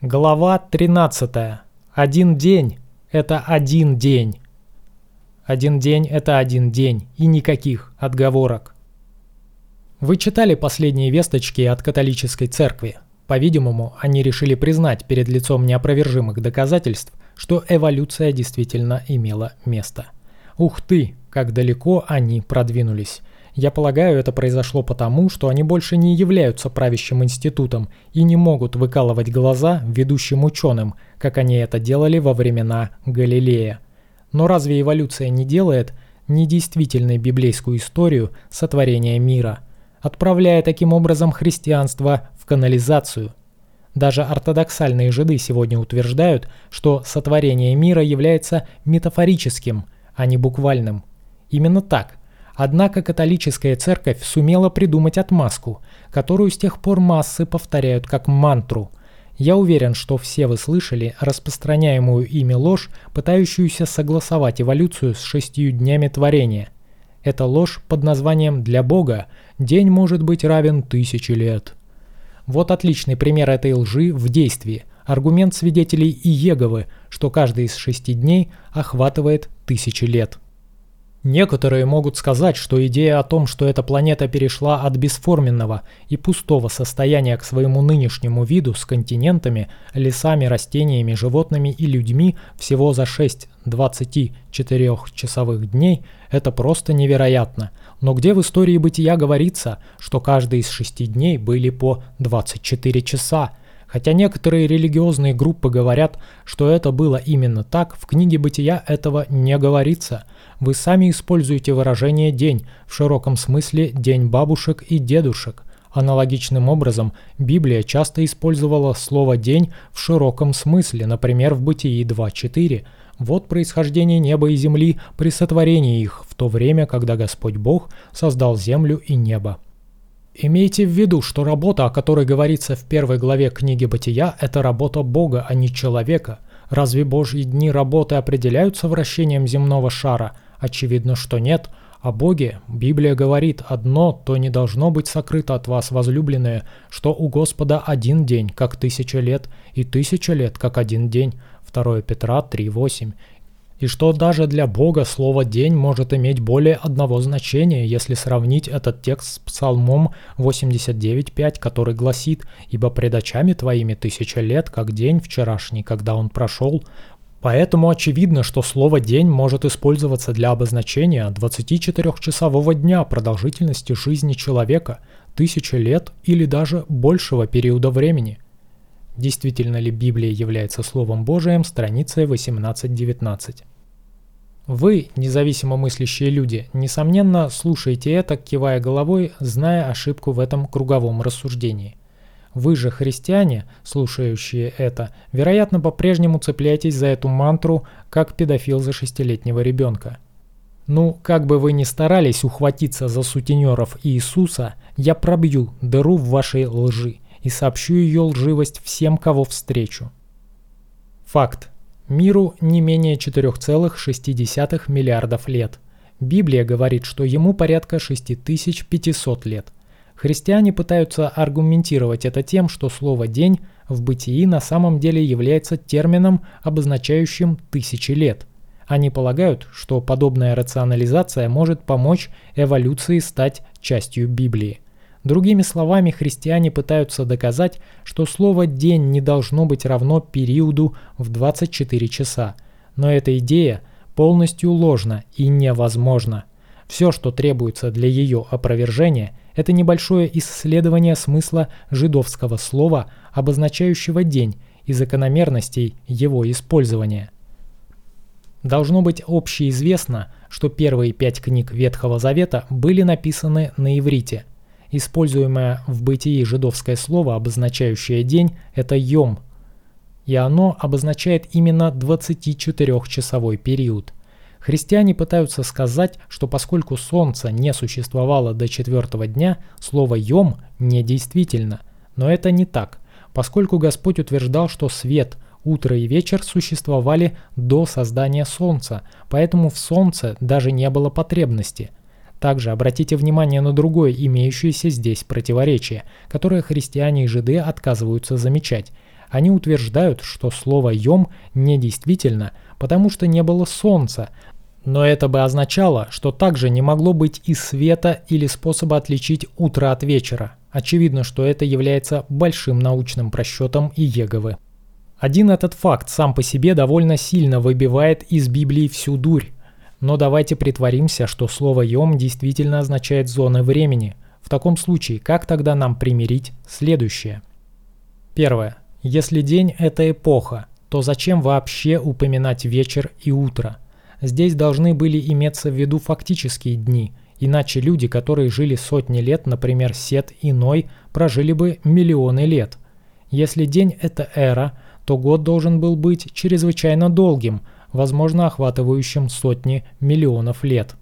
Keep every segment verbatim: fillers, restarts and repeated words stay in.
Глава тринадцатая. Один день – это один день. Один день – это один день, и никаких отговорок. Вы читали последние весточки от католической церкви. По-видимому, они решили признать перед лицом неопровержимых доказательств, что эволюция действительно имела место. Ух ты, как далеко они продвинулись. Я полагаю, это произошло потому, что они больше не являются правящим институтом и не могут выкалывать глаза ведущим ученым, как они это делали во времена Галилея. Но разве эволюция не делает недействительной библейскую историю сотворения мира, отправляя таким образом христианство в канализацию? Даже ортодоксальные жиды сегодня утверждают, что сотворение мира является метафорическим, а не буквальным. Именно так. Однако католическая церковь сумела придумать отмазку, которую с тех пор массы повторяют как мантру. Я уверен, что все вы слышали распространяемую ими ложь, пытающуюся согласовать эволюцию с шестью днями творения. Эта ложь под названием «Для Бога» день может быть равен тысяче лет. Вот отличный пример этой лжи в действии. Аргумент свидетелей Иеговы, что каждый из шести дней охватывает тысячи лет. Некоторые могут сказать, что идея о том, что эта планета перешла от бесформенного и пустого состояния к своему нынешнему виду с континентами, лесами, растениями, животными и людьми всего за шесть двадцатичетырёхчасовых дней, это просто невероятно. Но где в истории бытия говорится, что каждый из шести дней были по двадцать четыре часа? Хотя некоторые религиозные группы говорят, что это было именно так, в книге «Бытия» этого не говорится. Вы сами используете выражение «день», в широком смысле «день бабушек и дедушек». Аналогичным образом, Библия часто использовала слово «день» в широком смысле, например, в Бытии два четыре. Вот происхождение неба и земли при сотворении их, в то время, когда Господь Бог создал землю и небо. Имейте в виду, что работа, о которой говорится в первой главе книги «Бытия», это работа Бога, а не человека. Разве Божьи дни работы определяются вращением земного шара? Очевидно, что нет. О Боге Библия говорит: «Одно, то не должно быть сокрыто от вас, возлюбленные, что у Господа один день, как тысяча лет, и тысяча лет, как один день». второе Петра три восемь. И что даже для Бога слово «день» может иметь более одного значения, если сравнить этот текст с Псалмом восемьдесят девять пять, который гласит: «Ибо пред очами твоими тысяча лет, как день вчерашний, когда он прошел». Поэтому очевидно, что слово «день» может использоваться для обозначения двадцатичетырёхчасового дня продолжительности жизни человека, тысячи лет или даже большего периода времени. Действительно ли Библия является Словом Божиим? Страница восемнадцать девятнадцать. Вы, независимо мыслящие люди, несомненно, слушаете это, кивая головой, зная ошибку в этом круговом рассуждении. Вы же, христиане, слушающие это, вероятно, по-прежнему цепляетесь за эту мантру, как педофил за шестилетнего ребенка. Ну, как бы вы ни старались ухватиться за сутенеров Иисуса, я пробью дыру в вашей лжи и сообщу ее лживость всем, кого встречу. Факт. Миру не менее четыре целых шесть десятых миллиардов лет. Библия говорит, что ему порядка шесть тысяч пятьсот лет. Христиане пытаются аргументировать это тем, что слово «день» в бытии на самом деле является термином, обозначающим тысячи лет. Они полагают, что подобная рационализация может помочь эволюции стать частью Библии. Другими словами, христиане пытаются доказать, что слово «день» не должно быть равно периоду в двадцать четыре часа. Но эта идея полностью ложна и невозможна. Все, что требуется для ее опровержения, это небольшое исследование смысла жидовского слова, обозначающего день, и закономерностей его использования. Должно быть общеизвестно, что первые пять книг Ветхого Завета были написаны на иврите. Используемое в бытии жидовское слово, обозначающее день, это «йом», и оно обозначает именно двадцатичетырёхчасовой период. Христиане пытаются сказать, что поскольку Солнце не существовало до четвертого дня, слово «йом» недействительно. Но это не так, поскольку Господь утверждал, что свет, утро и вечер существовали до создания Солнца, поэтому в Солнце даже не было потребности. Также обратите внимание на другое имеющееся здесь противоречие, которое христиане и жиды отказываются замечать. Они утверждают, что слово «йом» недействительно, потому что не было солнца, но это бы означало, что также не могло быть и света или способа отличить утро от вечера. Очевидно, что это является большим научным просчетом Иеговы. Один этот факт сам по себе довольно сильно выбивает из Библии всю дурь. Но давайте притворимся, что слово «йом» действительно означает «зоны времени». В таком случае, как тогда нам примирить следующее? Первое. Если день – это эпоха, то зачем вообще упоминать вечер и утро? Здесь должны были иметься в виду фактические дни, иначе люди, которые жили сотни лет, например, Сет и Ной, прожили бы миллионы лет. Если день – это эра, то год должен был быть чрезвычайно долгим, возможно, охватывающим сотни миллионов лет.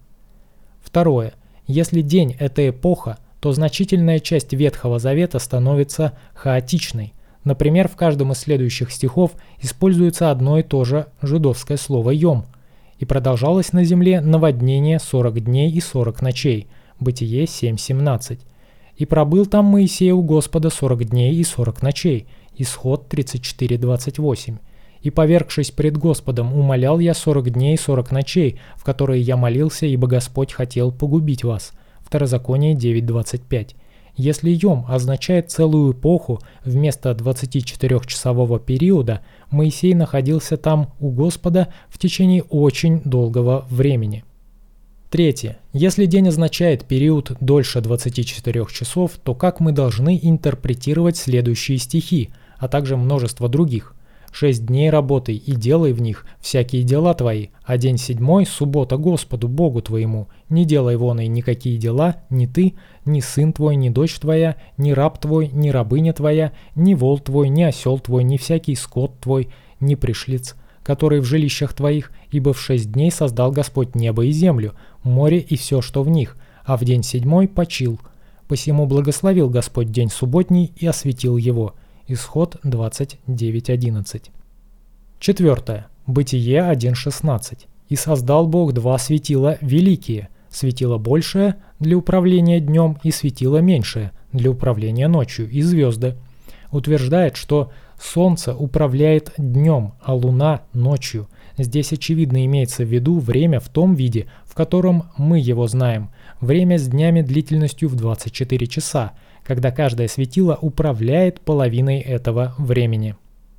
Второе. Если день – это эпоха, то значительная часть Ветхого Завета становится хаотичной. Например, в каждом из следующих стихов используется одно и то же жидовское слово «йом». «И продолжалось на земле наводнение сорок дней и сорок ночей». Бытие семь семнадцать. «И пробыл там Моисей у Господа сорок дней и сорок ночей». Исход тридцать четыре двадцать восемь. «И, повергшись пред Господом, умолял я сорок дней и сорок ночей, в которые я молился, ибо Господь хотел погубить вас». Второзаконие девять двадцать пять. Если йом означает целую эпоху, вместо двадцатичетырёхчасового периода, Моисей находился там у Господа в течение очень долгого времени. Третье. Если день означает период дольше двадцати четырёх часов, то как мы должны интерпретировать следующие стихи, а также множество других? «Шесть дней работай и делай в них всякие дела твои, а день седьмой – суббота Господу Богу твоему. Не делай вон и никакие дела, ни ты, ни сын твой, ни дочь твоя, ни раб твой, ни рабыня твоя, ни вол твой, ни осел твой, ни всякий скот твой, ни пришлиц, который в жилищах твоих, ибо в шесть дней создал Господь небо и землю, море и все, что в них, а в день седьмой почил. Посему благословил Господь день субботний и осветил его». Исход двадцать девять одиннадцать. Четвертое. Бытие один шестнадцать. «И создал Бог два светила великие, светило большее для управления днем и светило меньшее для управления ночью, и звезды». Утверждает, что Солнце управляет днем, а Луна – ночью. Здесь очевидно имеется в виду время в том виде, в котором мы его знаем, время с днями длительностью в двадцать четыре часа, когда каждое светило управляет половиной этого времени.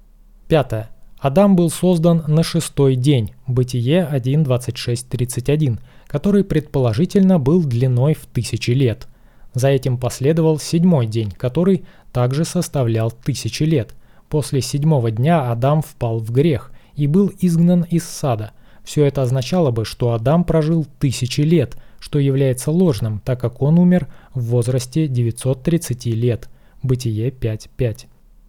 Пятое. Адам был создан на шестой день, Бытие один двадцать шесть тридцать один, который предположительно был длиной в тысячи лет. За этим последовал седьмой день, который также составлял тысячи лет. После седьмого дня Адам впал в грех и был изгнан из сада. Все это означало бы, что Адам прожил тысячи лет, что является ложным, так как он умер в возрасте девятьсот тридцать лет. Бытие пять пять.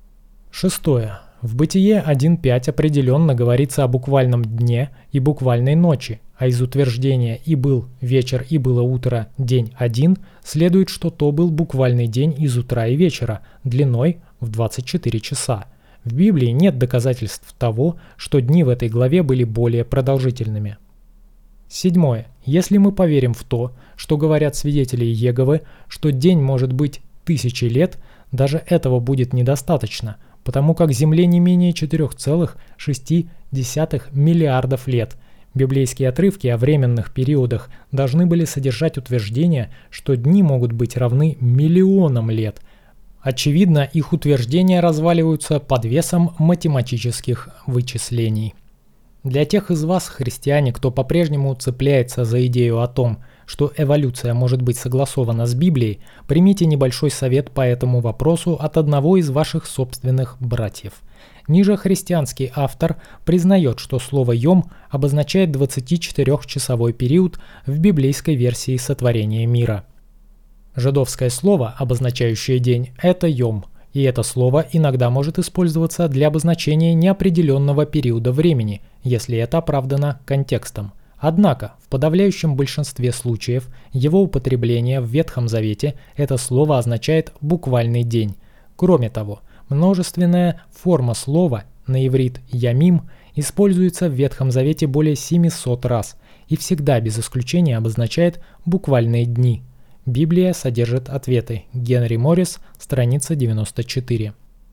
Шестое. В Бытие один пять определенно говорится о буквальном дне и буквальной ночи, а из утверждения «и был вечер, и было утро, день один» следует, что то был буквальный день из утра и вечера, длиной в двадцать четыре часа. В Библии нет доказательств того, что дни в этой главе были более продолжительными. Седьмое. Если мы поверим в то, что говорят свидетели Иеговы, что день может быть тысячи лет, даже этого будет недостаточно, потому как Земле не менее четыре целых шесть десятых миллиардов лет. Библейские отрывки о временных периодах должны были содержать утверждение, что дни могут быть равны миллионам лет. Очевидно, их утверждения разваливаются под весом математических вычислений. Для тех из вас, христиане, кто по-прежнему цепляется за идею о том, что эволюция может быть согласована с Библией, примите небольшой совет по этому вопросу от одного из ваших собственных братьев. Ниже христианский автор признает, что слово «йом» обозначает двадцатичетырёхчасовой период в библейской версии сотворения мира. Жидовское слово, обозначающее день, это «йом», и это слово иногда может использоваться для обозначения неопределенного периода времени, если это оправдано контекстом. Однако, в подавляющем большинстве случаев его употребление в Ветхом Завете это слово означает «буквальный день». Кроме того, множественная форма слова, на иврит «ямим», используется в Ветхом Завете более семисот раз и всегда без исключения обозначает «буквальные дни». Библия содержит ответы. Генри Моррис, страница девяносто четыре.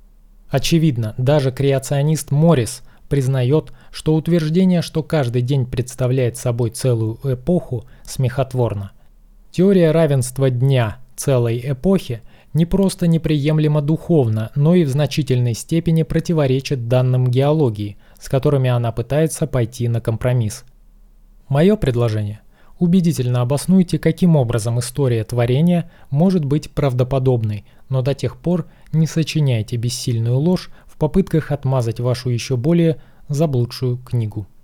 Очевидно, даже креационист Моррис признает, что утверждение, что каждый день представляет собой целую эпоху, смехотворно. Теория равенства дня целой эпохи не просто неприемлема духовно, но и в значительной степени противоречит данным геологии, с которыми она пытается пойти на компромисс. Мое предложение: убедительно обоснуйте, каким образом история творения может быть правдоподобной, но до тех пор не сочиняйте бессильную ложь в попытках отмазать вашу еще более заблудшую книгу.